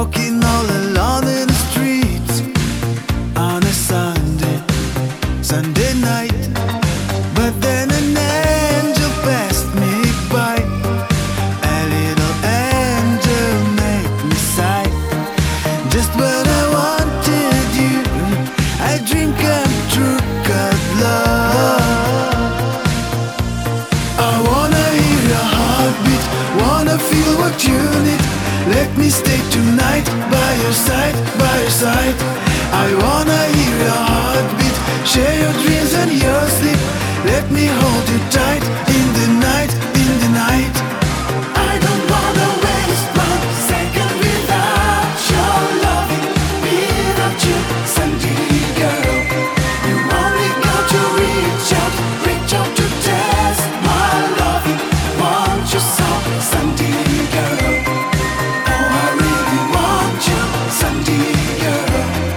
walking all alone in the streets on a Sunday night. But then an angel passed me by, a little angel made me sigh. Just when I wanted you, a dream come true, God love. I wanna hear your heartbeat, wanna feel what you need. Let me stay tonight by your side, by your side. I wanna hear your heartbeat, share your dreams and your sleep. Let me hold you tight in the night, in the night. I don't wanna waste 1 second without your loving, without you, Sandy girl. You only got to reach out to test my loving. Want you so, Sandy girl. Oh, I really want you, Sandy girl.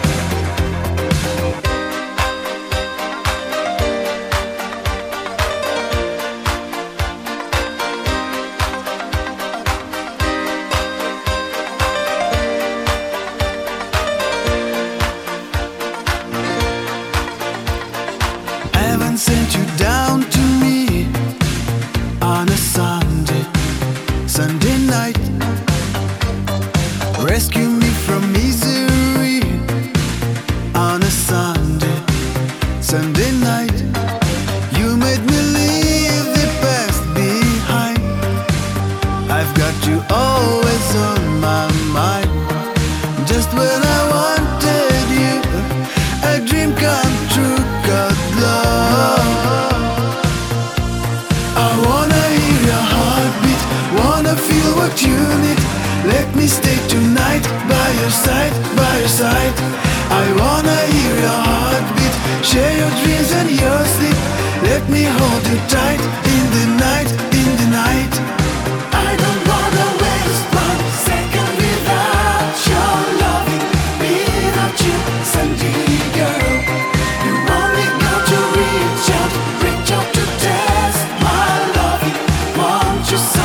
Heaven sent you down to me on a Sunday night. Rescue me from misery on a Sunday night. You made me leave the past behind. I've got you always on my mind. Just when I wanted you, a dream come true, God love. I wanna hear your heartbeat, wanna feel what you need. Let me stay tonight by your side, by your side. I wanna hear your heartbeat, share your dreams and your sleep. Let me hold you tight in the night, in the night. I don't wanna waste 1 second without your loving, without you, Sandy girl. You only got to reach out to test my loving. Want you so,